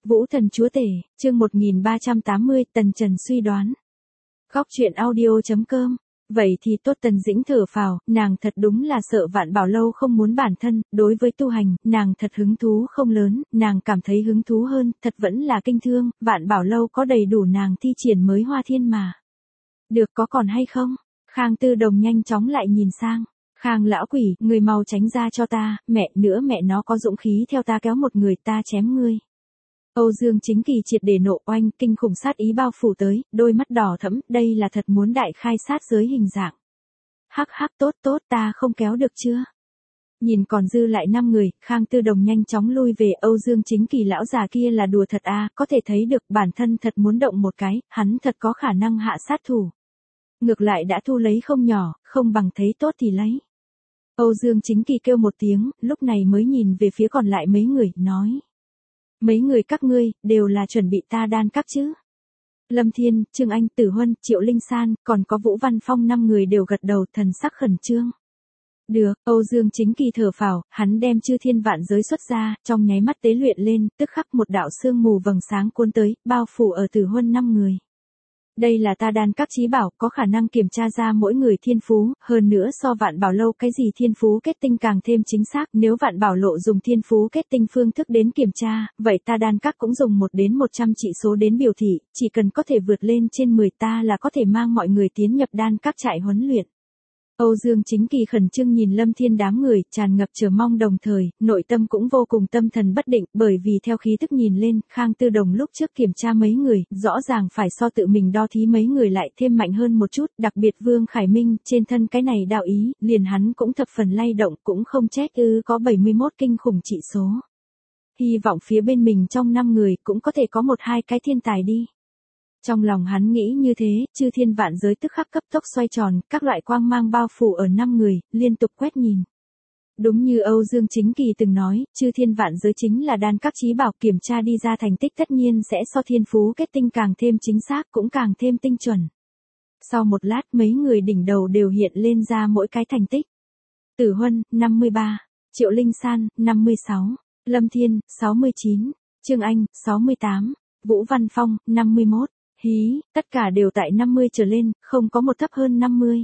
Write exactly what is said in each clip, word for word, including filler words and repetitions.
Vũ Thần Chúa Tể, chương một nghìn ba trăm tám mươi, Tần Trần suy đoán. Góc truyện audio.com. Vậy thì tốt. Tần Dĩnh thở phào, nàng thật đúng là sợ Vạn Bảo Lâu không muốn bản thân, đối với tu hành, nàng thật hứng thú không lớn, nàng cảm thấy hứng thú hơn, thật vẫn là kinh thương, Vạn Bảo Lâu có đầy đủ nàng thi triển mới hoa thiên mà. Được, có còn hay không? Khang Tư Đồng nhanh chóng lại nhìn sang. Khang lão quỷ, người mau tránh ra cho ta, mẹ nữa mẹ nó có dũng khí theo ta kéo một người ta chém ngươi. Âu Dương Chính Kỳ triệt để nộ oanh, kinh khủng sát ý bao phủ tới, đôi mắt đỏ thẫm, đây là thật muốn đại khai sát giới hình dạng. Hắc hắc, tốt tốt, ta không kéo được chưa? Nhìn còn dư lại năm người, Khang Tư Đồng nhanh chóng lui về. Âu Dương Chính Kỳ lão già kia là đùa thật à, có thể thấy được bản thân thật muốn động một cái, hắn thật có khả năng hạ sát thủ. Ngược lại đã thu lấy không nhỏ, không bằng thấy tốt thì lấy. Âu Dương Chính Kỳ kêu một tiếng, lúc này mới nhìn về phía còn lại mấy người, nói. Mấy người các ngươi, đều là chuẩn bị ta đan các chứ? Lâm Thiên, Trương Anh, Tử Huân, Triệu Linh San, còn có Vũ Văn Phong năm người đều gật đầu, thần sắc khẩn trương. Được, Âu Dương Chính Kỳ thở phào, hắn đem chư thiên vạn giới xuất ra, trong nháy mắt tế luyện lên, tức khắc một đạo sương mù vầng sáng cuốn tới, bao phủ ở Tử Huân năm người. Đây là ta đan các chí bảo, có khả năng kiểm tra ra mỗi người thiên phú, hơn nữa so Vạn Bảo Lâu cái gì thiên phú kết tinh càng thêm chính xác, nếu Vạn Bảo Lộ dùng thiên phú kết tinh phương thức đến kiểm tra, vậy ta đan các cũng dùng một đến một trăm trị số đến biểu thị, chỉ cần có thể vượt lên trên mười ta là có thể mang mọi người tiến nhập đan các trại huấn luyện. Âu Dương Chính Kỳ khẩn trương nhìn Lâm Thiên đám người, tràn ngập chờ mong đồng thời, nội tâm cũng vô cùng tâm thần bất định, bởi vì theo khí tức nhìn lên, Khang Tư Đồng lúc trước kiểm tra mấy người, rõ ràng phải so tự mình đo thí mấy người lại thêm mạnh hơn một chút, đặc biệt Vương Khải Minh, trên thân cái này đạo ý, liền hắn cũng thập phần lay động, cũng không trách ư có bảy mươi mốt kinh khủng trị số. Hy vọng phía bên mình trong năm người cũng có thể có một hai cái thiên tài đi. Trong lòng hắn nghĩ như thế, chư thiên vạn giới tức khắc cấp tốc xoay tròn, các loại quang mang bao phủ ở năm người, liên tục quét nhìn. Đúng như Âu Dương Chính Kỳ từng nói, chư thiên vạn giới chính là đan các chí bảo, kiểm tra đi ra thành tích tất nhiên sẽ so thiên phú kết tinh càng thêm chính xác, cũng càng thêm tinh chuẩn. Sau một lát mấy người đỉnh đầu đều hiện lên ra mỗi cái thành tích. Tử Huân, năm mươi ba, Triệu Linh San, năm mươi sáu, Lâm Thiên, sáu mươi chín, Trương Anh, sáu mươi tám, Vũ Văn Phong, năm mươi mốt. Hí, tất cả đều tại năm mươi trở lên, không có một thấp hơn năm mươi.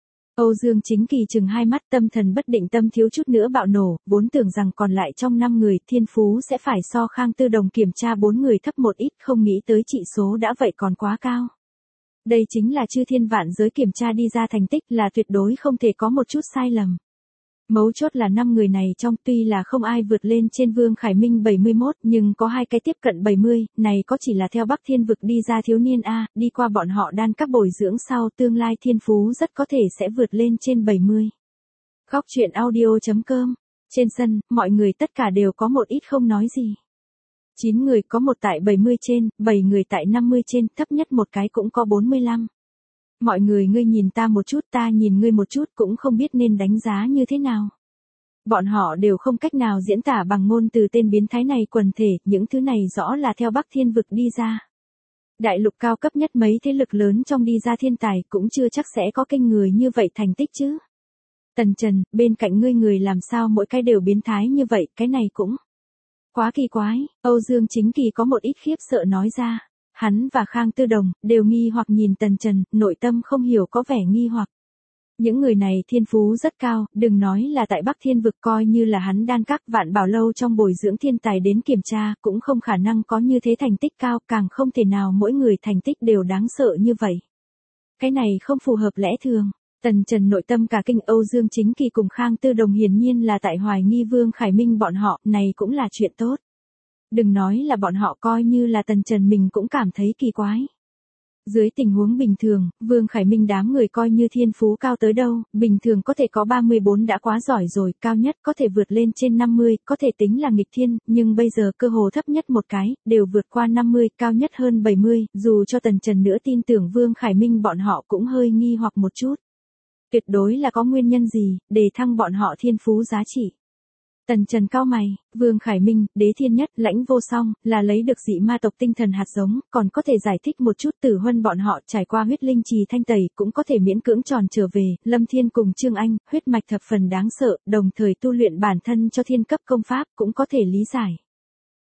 Âu Dương Chính Kỳ chừng hai mắt, tâm thần bất định, tâm thiếu chút nữa bạo nổ, vốn tưởng rằng còn lại trong năm người thiên phú sẽ phải so Khang Tư Đồng kiểm tra bốn người thấp một ít, không nghĩ tới trị số đã vậy còn quá cao. Đây chính là chư thiên vạn giới kiểm tra đi ra thành tích, là tuyệt đối không thể có một chút sai lầm. Mấu chốt là năm người này trong tuy là không ai vượt lên trên Vương Khải Minh bảy mươi mốt, nhưng có hai cái tiếp cận bảy mươi, này có chỉ là theo Bắc Thiên vực đi ra thiếu niên A, đi qua bọn họ đan các bồi dưỡng sau tương lai thiên phú rất có thể sẽ vượt lên trên bảy mươi. Góc truyện audio.com. Trên sân, mọi người tất cả đều có một ít không nói gì. chín người có một tại bảy mươi trên, bảy người tại năm mươi trên, thấp nhất một cái cũng có bốn mươi lăm. Mọi người ngươi nhìn ta một chút, ta nhìn ngươi một chút, cũng không biết nên đánh giá như thế nào. Bọn họ đều không cách nào diễn tả bằng ngôn từ tên biến thái này quần thể, những thứ này rõ là theo Bắc Thiên vực đi ra. Đại lục cao cấp nhất mấy thế lực lớn trong đi ra thiên tài cũng chưa chắc sẽ có kinh người như vậy thành tích chứ. Tần Trần, bên cạnh ngươi người làm sao mỗi cái đều biến thái như vậy, cái này cũng quá kỳ quái. Âu Dương Chính Kỳ có một ít khiếp sợ nói ra. Hắn và Khang Tư Đồng đều nghi hoặc nhìn Tần Trần, nội tâm không hiểu có vẻ nghi hoặc. Những người này thiên phú rất cao, đừng nói là tại Bắc Thiên vực, coi như là hắn đan các Vạn Bảo Lâu trong bồi dưỡng thiên tài đến kiểm tra, cũng không khả năng có như thế thành tích cao, càng không thể nào mỗi người thành tích đều đáng sợ như vậy. Cái này không phù hợp lẽ thường. Tần Trần nội tâm cả kinh. Âu Dương Chính Kỳ cùng Khang Tư Đồng hiển nhiên là tại hoài nghi Vương Khải Minh bọn họ, này cũng là chuyện tốt. Đừng nói là bọn họ, coi như là Tần Trần mình cũng cảm thấy kỳ quái. Dưới tình huống bình thường, Vương Khải Minh đám người coi như thiên phú cao tới đâu, bình thường có thể có ba mươi bốn đã quá giỏi rồi, cao nhất có thể vượt lên trên năm mươi, có thể tính là nghịch thiên, nhưng bây giờ cơ hồ thấp nhất một cái, đều vượt qua năm mươi, cao nhất hơn bảy mươi, dù cho Tần Trần nữa tin tưởng Vương Khải Minh bọn họ cũng hơi nghi hoặc một chút. Tuyệt đối là có nguyên nhân gì, để thăng bọn họ thiên phú giá trị. Tần Trần cao mày, Vương Khải Minh, đế thiên nhất, lãnh vô song, là lấy được dị ma tộc tinh thần hạt giống, còn có thể giải thích một chút. Tử Huân bọn họ trải qua huyết linh trì thanh tẩy, cũng có thể miễn cưỡng tròn trở về. Lâm Thiên cùng Trương Anh, huyết mạch thập phần đáng sợ, đồng thời tu luyện bản thân cho thiên cấp công pháp, cũng có thể lý giải.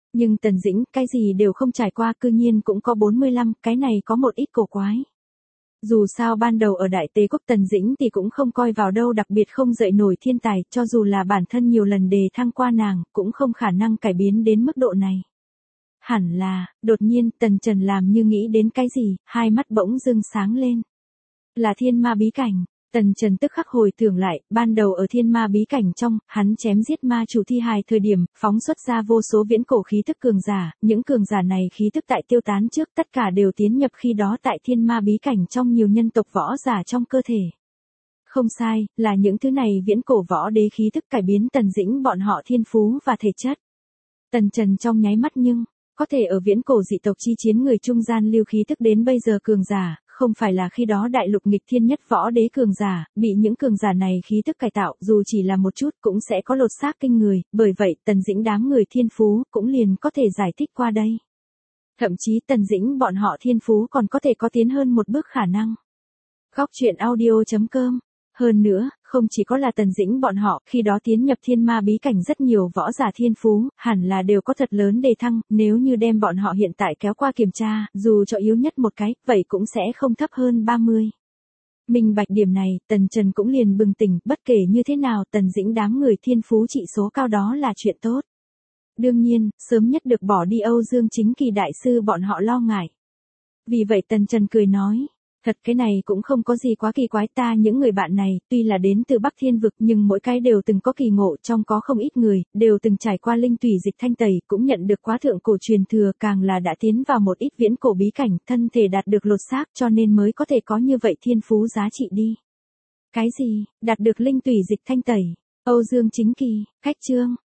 Nhưng Tần Dĩnh, cái gì đều không trải qua cư nhiên cũng có bốn mươi lăm, cái này có một ít cổ quái. Dù sao ban đầu ở Đại Tế Quốc Tần Dĩnh thì cũng không coi vào đâu, đặc biệt không dậy nổi thiên tài, cho dù là bản thân nhiều lần đề thăng qua nàng, cũng không khả năng cải biến đến mức độ này. Hẳn là, đột nhiên Tần Trần làm như nghĩ đến cái gì, hai mắt bỗng dưng sáng lên. Là thiên ma bí cảnh. Tần Trần tức khắc hồi tưởng lại, ban đầu ở thiên ma bí cảnh trong, hắn chém giết ma chủ thi hài thời điểm, phóng xuất ra vô số viễn cổ khí thức cường giả, những cường giả này khí thức tại tiêu tán trước tất cả đều tiến nhập khi đó tại thiên ma bí cảnh trong nhiều nhân tộc võ giả trong cơ thể. Không sai, là những thứ này viễn cổ võ đế khí thức cải biến Tần Dĩnh bọn họ thiên phú và thể chất. Tần Trần trong nháy mắt nhưng, có thể ở viễn cổ dị tộc chi chiến người trung gian lưu khí thức đến bây giờ cường giả, không phải là khi đó đại lục nghịch thiên nhất võ đế cường giả, bị những cường giả này khí thức cải tạo dù chỉ là một chút cũng sẽ có lột xác kinh người, bởi vậy Tần Dĩnh đám người thiên phú cũng liền có thể giải thích qua đây. Thậm chí Tần Dĩnh bọn họ thiên phú còn có thể có tiến hơn một bước khả năng. Góc truyện audio chấm com. Hơn nữa, không chỉ có là Tần Dĩnh bọn họ, khi đó tiến nhập thiên ma bí cảnh rất nhiều võ giả thiên phú, hẳn là đều có thật lớn đề thăng, nếu như đem bọn họ hiện tại kéo qua kiểm tra, dù cho yếu nhất một cái, vậy cũng sẽ không thấp hơn ba mươi. Minh bạch điểm này, Tần Trần cũng liền bừng tỉnh, bất kể như thế nào Tần Dĩnh đám người thiên phú trị số cao đó là chuyện tốt. Đương nhiên, sớm nhất được bỏ đi Âu Dương Chính Kỳ đại sư bọn họ lo ngại. Vì vậy Tần Trần cười nói. Thật cái này cũng không có gì quá kỳ quái, ta những người bạn này, tuy là đến từ Bắc Thiên Vực nhưng mỗi cái đều từng có kỳ ngộ, trong có không ít người, đều từng trải qua linh tùy dịch thanh tẩy, cũng nhận được quá thượng cổ truyền thừa, càng là đã tiến vào một ít viễn cổ bí cảnh, thân thể đạt được lột xác cho nên mới có thể có như vậy thiên phú giá trị đi. Cái gì, đạt được linh tùy dịch thanh tẩy, Âu Dương Chính Kỳ, khách chương.